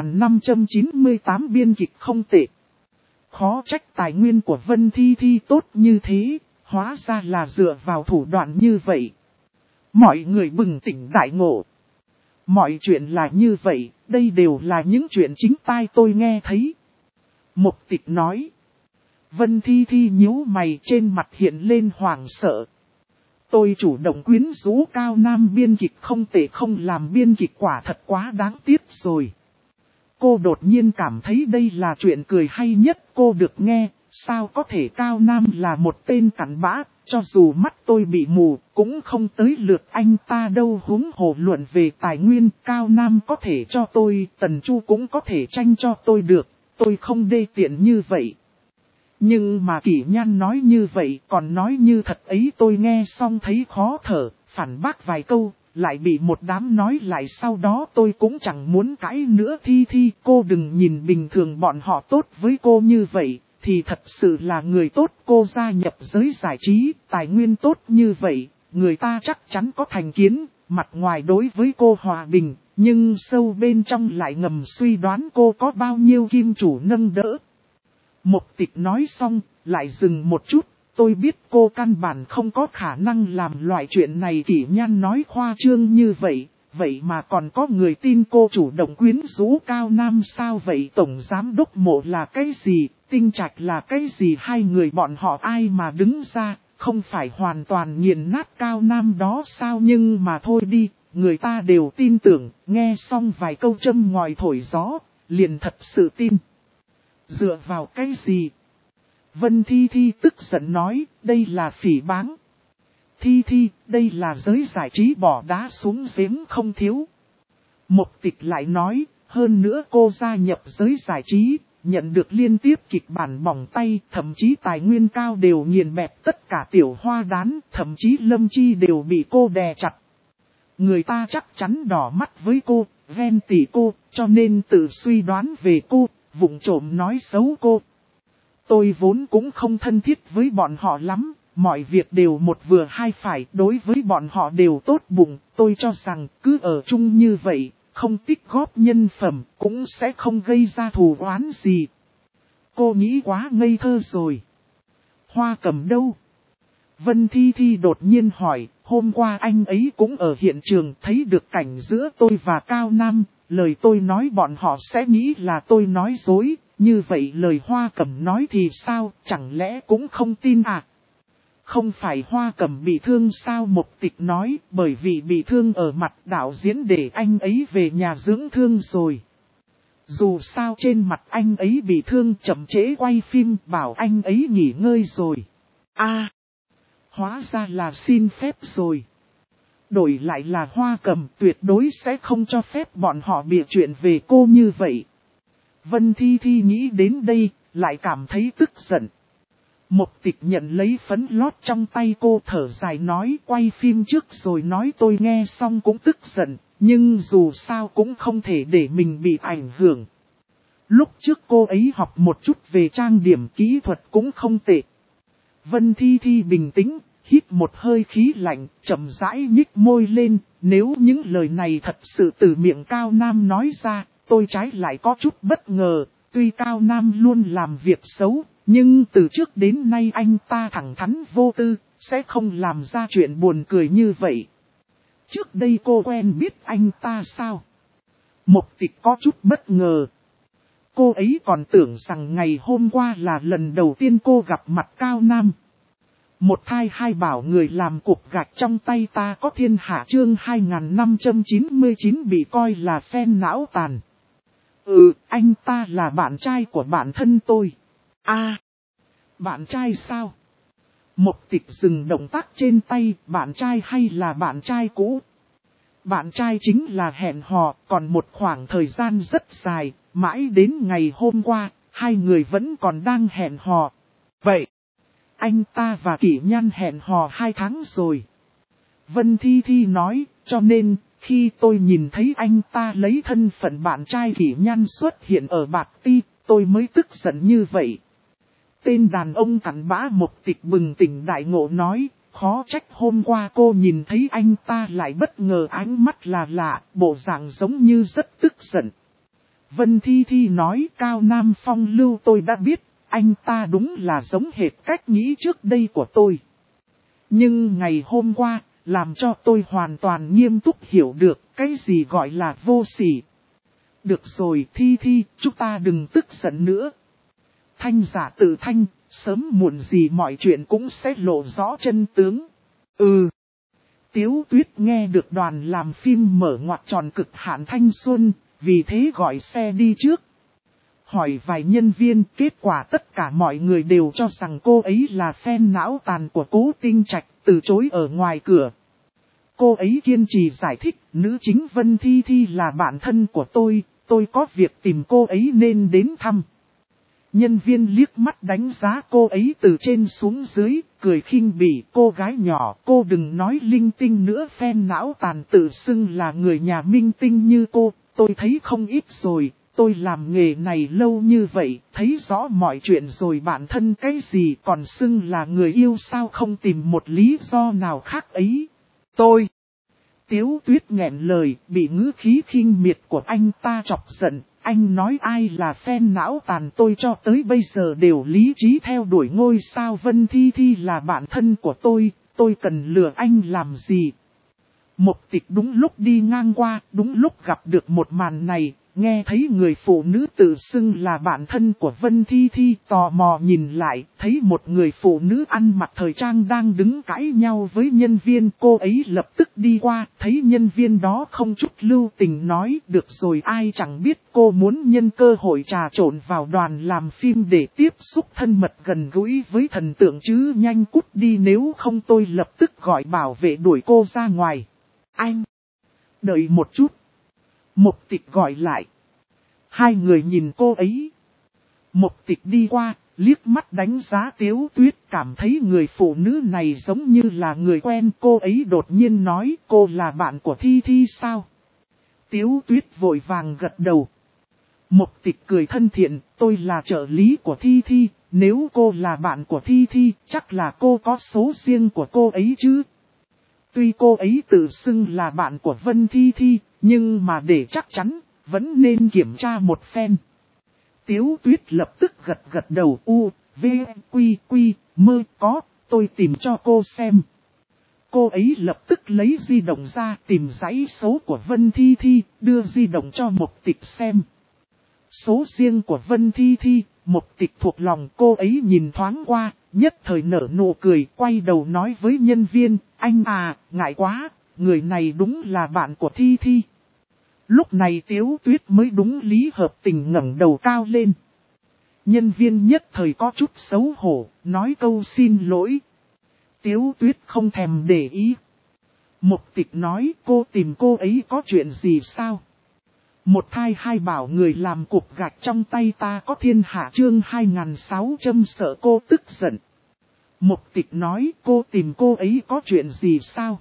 Speaker 1: 2598 biên kịch không tệ. Khó trách tài nguyên của Vân Thi Thi tốt như thế, hóa ra là dựa vào thủ đoạn như vậy. Mọi người bừng tỉnh đại ngộ. Mọi chuyện là như vậy, đây đều là những chuyện chính tai tôi nghe thấy. Mục Tịch nói. Vân Thi Thi nhíu mày, trên mặt hiện lên hoảng sợ. Tôi chủ động quyến rũ Cao Nam biên kịch không tệ, không làm biên kịch quả thật quá đáng tiếc rồi. Cô đột nhiên cảm thấy đây là chuyện cười hay nhất cô được nghe, sao có thể Cao Nam là một tên cặn bã, cho dù mắt tôi bị mù, cũng không tới lượt anh ta đâu. Huống hồ luận về tài nguyên, Cao Nam có thể cho tôi, Tần Chu cũng có thể tranh cho tôi được, tôi không đê tiện như vậy. Nhưng mà Kỷ Nhan nói như vậy, còn nói như thật ấy, tôi nghe xong thấy khó thở, phản bác vài câu, lại bị một đám nói lại, sau đó tôi cũng chẳng muốn cãi nữa. Thi Thi, cô đừng nhìn bình thường bọn họ tốt với cô như vậy, thì thật sự là người tốt. Cô gia nhập giới giải trí, tài nguyên tốt như vậy, người ta chắc chắn có thành kiến, mặt ngoài đối với cô hòa bình, nhưng sâu bên trong lại ngầm suy đoán cô có bao nhiêu kim chủ nâng đỡ. Mục Tịch nói xong, lại dừng một chút, tôi biết cô căn bản không có khả năng làm loại chuyện này. Kỷ Nhan nói khoa trương như vậy, vậy mà còn có người tin cô chủ động quyến rũ Cao Nam sao vậy? Tổng giám đốc Mộ là cái gì, Tinh Trạch là cái gì, hai người bọn họ ai mà đứng ra, không phải hoàn toàn nghiền nát Cao Nam đó sao? Nhưng mà thôi đi, người ta đều tin tưởng, nghe xong vài câu châm ngòi thổi gió, liền thật sự tin. Dựa vào cái gì? Vân Thi Thi tức giận nói, đây là phỉ báng. Thi Thi, đây là giới giải trí bỏ đá xuống giếng không thiếu. Mục Tịch lại nói, hơn nữa cô gia nhập giới giải trí, nhận được liên tiếp kịch bản mỏng tay, thậm chí tài nguyên cao đều nghiền bẹp tất cả tiểu hoa đán, thậm chí Lâm Chi đều bị cô đè chặt. Người ta chắc chắn đỏ mắt với cô, ghen tị cô, cho nên tự suy đoán về cô, vụng trộm nói xấu cô. Tôi vốn cũng không thân thiết với bọn họ lắm, mọi việc đều một vừa hai phải, đối với bọn họ đều tốt bụng, tôi cho rằng cứ ở chung như vậy, không tích góp nhân phẩm, cũng sẽ không gây ra thù oán gì. Cô nghĩ quá ngây thơ rồi. Hoa Cẩm đâu? Vân Thi Thi đột nhiên hỏi, hôm qua anh ấy cũng ở hiện trường, thấy được cảnh giữa tôi và Cao Nam, lời tôi nói bọn họ sẽ nghĩ là tôi nói dối, như vậy lời Hoa Cẩm nói thì sao, chẳng lẽ cũng không tin à? Không phải Hoa Cẩm bị thương sao? Mục Tịch nói, bởi vì bị thương ở mặt, đạo diễn để anh ấy về nhà dưỡng thương rồi. Dù sao trên mặt anh ấy bị thương, chậm trễ quay phim, bảo anh ấy nghỉ ngơi rồi. Hóa ra là xin phép rồi. Đổi lại là Hoa Cẩm, tuyệt đối sẽ không cho phép bọn họ bịa chuyện về cô như vậy. Vân Thi Thi nghĩ đến đây, lại cảm thấy tức giận. Mục Tịch nhận lấy phấn lót trong tay cô, thở dài nói, quay phim trước rồi nói. Tôi nghe xong cũng tức giận, nhưng dù sao cũng không thể để mình bị ảnh hưởng. Lúc trước cô ấy học một chút về trang điểm kỹ thuật cũng không tệ. Vân Thi Thi bình tĩnh, hít một hơi khí lạnh, chậm rãi nhích môi lên. Nếu những lời này thật sự từ miệng Cao Nam nói ra, tôi trái lại có chút bất ngờ. Tuy Cao Nam luôn làm việc xấu, nhưng từ trước đến nay anh ta thẳng thắn vô tư, sẽ không làm ra chuyện buồn cười như vậy. Trước đây cô quen biết anh ta sao? Mục Tịch có chút bất ngờ. Cô ấy còn tưởng rằng ngày hôm qua là lần đầu tiên cô gặp mặt Cao Nam. Một thai hai bảo người làm cục gạch trong tay ta có thiên hạ chương 2599 bị coi là phen não tàn. Anh ta là bạn trai của bạn thân tôi. Bạn trai sao? Một tịch dừng động tác trên tay, bạn trai hay là bạn trai cũ? Bạn trai chính là hẹn hò, còn một khoảng thời gian rất dài, mãi đến ngày hôm qua, hai người vẫn còn đang hẹn hò. Vậy, anh ta và Kỷ Nhan hẹn hò 2 tháng rồi. Vân Thi Thi nói, cho nên, khi tôi nhìn thấy anh ta lấy thân phận bạn trai Kỷ Nhan xuất hiện ở Bạc Ti, tôi mới tức giận như vậy. Tên đàn ông cặn bã một tịch bừng tỉnh đại ngộ nói, khó trách hôm qua cô nhìn thấy anh ta lại bất ngờ ánh mắt là lạ, bộ dạng giống như rất tức giận. Vân Thi Thi nói Cao Nam phong lưu tôi đã biết, anh ta đúng là giống hệt cách nghĩ trước đây của tôi. Nhưng ngày hôm qua, làm cho tôi hoàn toàn nghiêm túc hiểu được cái gì gọi là vô sỉ. Được rồi Thi Thi, chúng ta đừng tức giận nữa. Thanh giả tự thanh, sớm muộn gì mọi chuyện cũng sẽ lộ rõ chân tướng. Tiếu Tuyết nghe được đoàn làm phim mở ngoặc tròn cực hạn thanh xuân, vì thế gọi xe đi trước. Hỏi vài nhân viên, kết quả tất cả mọi người đều cho rằng cô ấy là fan não tàn của Cố Tinh Trạch, từ chối ở ngoài cửa. Cô ấy kiên trì giải thích, nữ chính Vân Thi Thi là bạn thân của tôi có việc tìm cô ấy nên đến thăm. Nhân viên liếc mắt đánh giá cô ấy từ trên xuống dưới, cười khinh bỉ cô gái nhỏ, cô đừng nói linh tinh nữa, fan não tàn tự xưng là người nhà minh tinh như cô, tôi thấy không ít rồi, tôi làm nghề này lâu như vậy, thấy rõ mọi chuyện rồi, bản thân cái gì còn xưng là người yêu sao không tìm một lý do nào khác ấy. Tiếu Tuyết nghẹn lời, bị ngữ khí khinh miệt của anh ta chọc giận. Anh nói ai là fan não tàn, tôi cho tới bây giờ đều lý trí theo đuổi ngôi sao Vân Thi Thi là bạn thân của tôi cần lừa anh làm gì? Một tịch đúng lúc đi ngang qua, đúng lúc gặp được một màn này, nghe thấy người phụ nữ tự xưng là bạn thân của Vân Thi Thi, tò mò nhìn lại, thấy một người phụ nữ ăn mặc thời trang đang đứng cãi nhau với nhân viên, cô ấy lập tức đi qua, thấy nhân viên đó không chút lưu tình nói, được rồi ai chẳng biết cô muốn nhân cơ hội trà trộn vào đoàn làm phim để tiếp xúc thân mật gần gũi với thần tượng chứ, nhanh cút đi nếu không tôi lập tức gọi bảo vệ đuổi cô ra ngoài. Anh! Đợi một chút! Một tịch gọi lại. Hai người nhìn cô ấy. Một tịch đi qua, liếc mắt đánh giá Tiếu Tuyết, cảm thấy người phụ nữ này giống như là người quen. Cô ấy đột nhiên nói cô là bạn của Thi Thi sao? Tiếu Tuyết vội vàng gật đầu. Một tịch cười thân thiện, tôi là trợ lý của Thi Thi, nếu cô là bạn của Thi Thi, chắc là cô có số riêng của cô ấy chứ. Tuy cô ấy tự xưng là bạn của Vân Thi Thi, nhưng mà để chắc chắn, vẫn nên kiểm tra một phen. Tiếu Tuyết lập tức gật đầu mơ có, tôi tìm cho cô xem. Cô ấy lập tức lấy di động ra tìm dãy số của Vân Thi Thi, đưa di động cho một tịch xem. Số riêng của Vân Thi Thi, một tịch thuộc lòng cô ấy nhìn thoáng qua, nhất thời nở nụ cười, quay đầu nói với nhân viên, anh à, ngại quá, người này đúng là bạn của Thi Thi. Lúc này Tiếu Tuyết mới đúng lý hợp tình ngẩng đầu cao lên. Nhân viên nhất thời có chút xấu hổ, nói câu xin lỗi. Tiếu Tuyết không thèm để ý. Một tịch nói cô tìm cô ấy có chuyện gì sao? Một thai hai bảo người làm cục gạch trong tay ta có thiên hạ chương 2600 sợ cô tức giận. Một tịch nói cô tìm cô ấy có chuyện gì sao?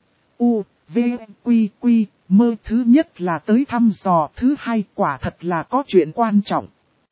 Speaker 1: Mơ thứ nhất là tới thăm dò, thứ hai quả thật là có chuyện quan trọng.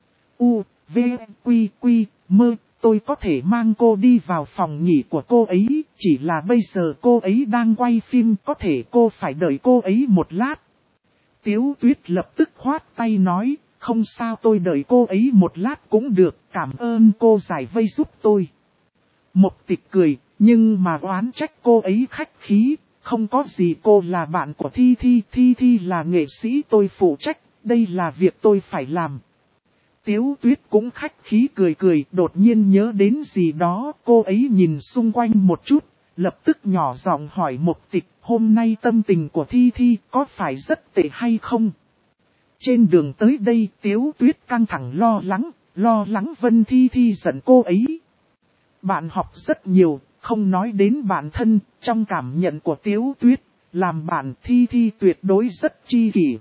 Speaker 1: Mơ, tôi có thể mang cô đi vào phòng nghỉ của cô ấy, chỉ là bây giờ cô ấy đang quay phim, có thể cô phải đợi cô ấy một lát. Tiếu Tuyết lập tức khoát tay nói, không sao tôi đợi cô ấy một lát cũng được, cảm ơn cô giải vây giúp tôi. Một tịch cười, nhưng mà oán trách cô ấy khách khí, không có gì cô là bạn của Thi Thi, Thi Thi là nghệ sĩ tôi phụ trách, đây là việc tôi phải làm. Tiếu Tuyết cũng khách khí cười cười, đột nhiên nhớ đến gì đó, cô ấy nhìn xung quanh một chút, lập tức nhỏ giọng hỏi Mục Tịch, hôm nay tâm tình của Thi Thi có phải rất tệ hay không? Trên đường tới đây Tiếu Tuyết căng thẳng lo lắng Vân Thi Thi giận cô ấy. Bạn học rất nhiều, không nói đến bản thân, trong cảm nhận của Tiếu Tuyết, làm bạn Thi Thi tuyệt đối rất chi kỷ.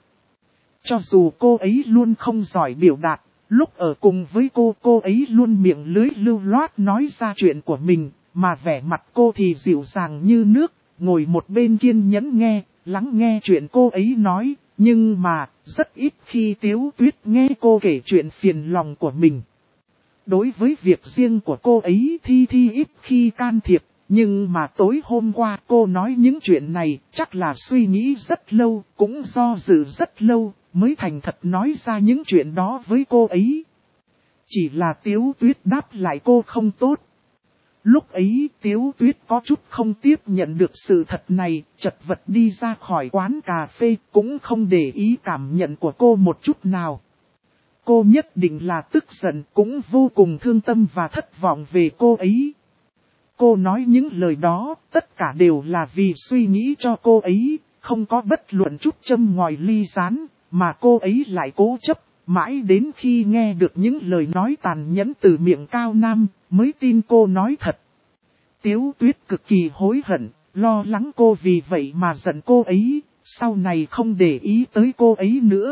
Speaker 1: Cho dù cô ấy luôn không giỏi biểu đạt, lúc ở cùng với cô ấy luôn miệng lưới lưu loát nói ra chuyện của mình, mà vẻ mặt cô thì dịu dàng như nước, ngồi một bên kiên nhẫn nghe, lắng nghe chuyện cô ấy nói, nhưng mà, rất ít khi Tiếu Tuyết nghe cô kể chuyện phiền lòng của mình. Đối với việc riêng của cô ấy Thi Thi ít khi can thiệp, nhưng mà tối hôm qua cô nói những chuyện này chắc là suy nghĩ rất lâu, cũng do dự rất lâu, mới thành thật nói ra những chuyện đó với cô ấy. Chỉ là Tiếu Tuyết đáp lại cô không tốt. Lúc ấy Tiếu Tuyết có chút không tiếp nhận được sự thật này, chật vật đi ra khỏi quán cà phê, cũng không để ý cảm nhận của cô một chút nào. Cô nhất định là tức giận, cũng vô cùng thương tâm và thất vọng về cô ấy. Cô nói những lời đó, tất cả đều là vì suy nghĩ cho cô ấy, không có bất luận chút châm ngòi ly gián, mà cô ấy lại cố chấp, mãi đến khi nghe được những lời nói tàn nhẫn từ miệng Cao Nam, mới tin cô nói thật. Tiếu Tuyết cực kỳ hối hận, lo lắng cô vì vậy mà giận cô ấy, sau này không để ý tới cô ấy nữa.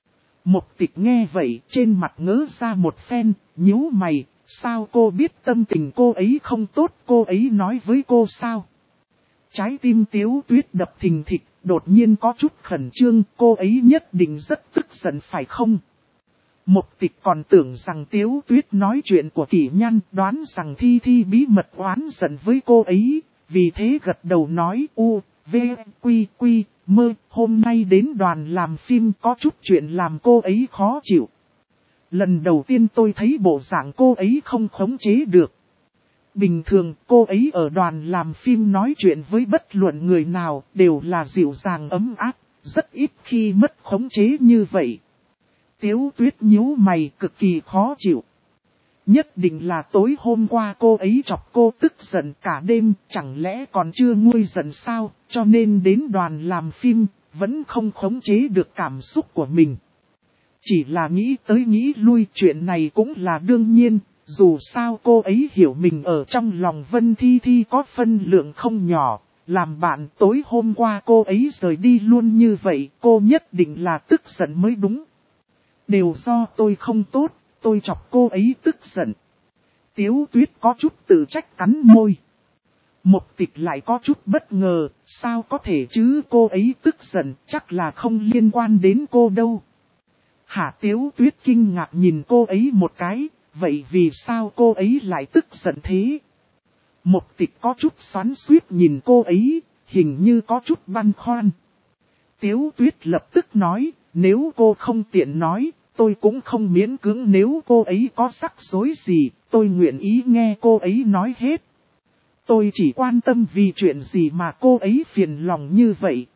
Speaker 1: Mục Tịch nghe vậy, trên mặt ngớ ra một phen, nhíu mày, sao cô biết tâm tình cô ấy không tốt, cô ấy nói với cô sao? Trái tim Tiếu Tuyết đập thình thịch, đột nhiên có chút khẩn trương, cô ấy nhất định rất tức giận phải không? Mục Tịch còn tưởng rằng Tiếu Tuyết nói chuyện của Kỷ Nhan, đoán rằng Thi Thi bí mật oán giận với cô ấy, vì thế gật đầu nói Quy, mơ, hôm nay đến đoàn làm phim có chút chuyện làm cô ấy khó chịu. Lần đầu tiên tôi thấy bộ dạng cô ấy không khống chế được. Bình thường cô ấy ở đoàn làm phim nói chuyện với bất luận người nào đều là dịu dàng ấm áp, rất ít khi mất khống chế như vậy. Tiếu Tuyết nhíu mày cực kỳ khó chịu. Nhất định là tối hôm qua cô ấy chọc cô tức giận cả đêm, chẳng lẽ còn chưa nguôi giận sao, cho nên đến đoàn làm phim, vẫn không khống chế được cảm xúc của mình. Chỉ là nghĩ tới nghĩ lui, chuyện này cũng là đương nhiên, dù sao cô ấy hiểu mình ở trong lòng Vân Thi Thi có phân lượng không nhỏ, làm bạn tối hôm qua cô ấy rời đi luôn như vậy, cô nhất định là tức giận mới đúng. Đều do tôi không tốt, tôi chọc cô ấy tức giận. Tiếu Tuyết có chút tự trách cắn môi. Mục Tịch lại có chút bất ngờ, sao có thể chứ, cô ấy tức giận chắc là không liên quan đến cô đâu. Hả? Tiếu Tuyết kinh ngạc nhìn cô ấy một cái, vậy vì sao cô ấy lại tức giận thế? Mục Tịch có chút xoắn xuýt nhìn cô ấy, hình như có chút băn khoăn. Tiếu Tuyết lập tức nói, nếu cô không tiện nói, tôi cũng không miễn cưỡng, nếu cô ấy có rắc rối gì, tôi nguyện ý nghe cô ấy nói hết. Tôi chỉ quan tâm vì chuyện gì mà cô ấy phiền lòng như vậy,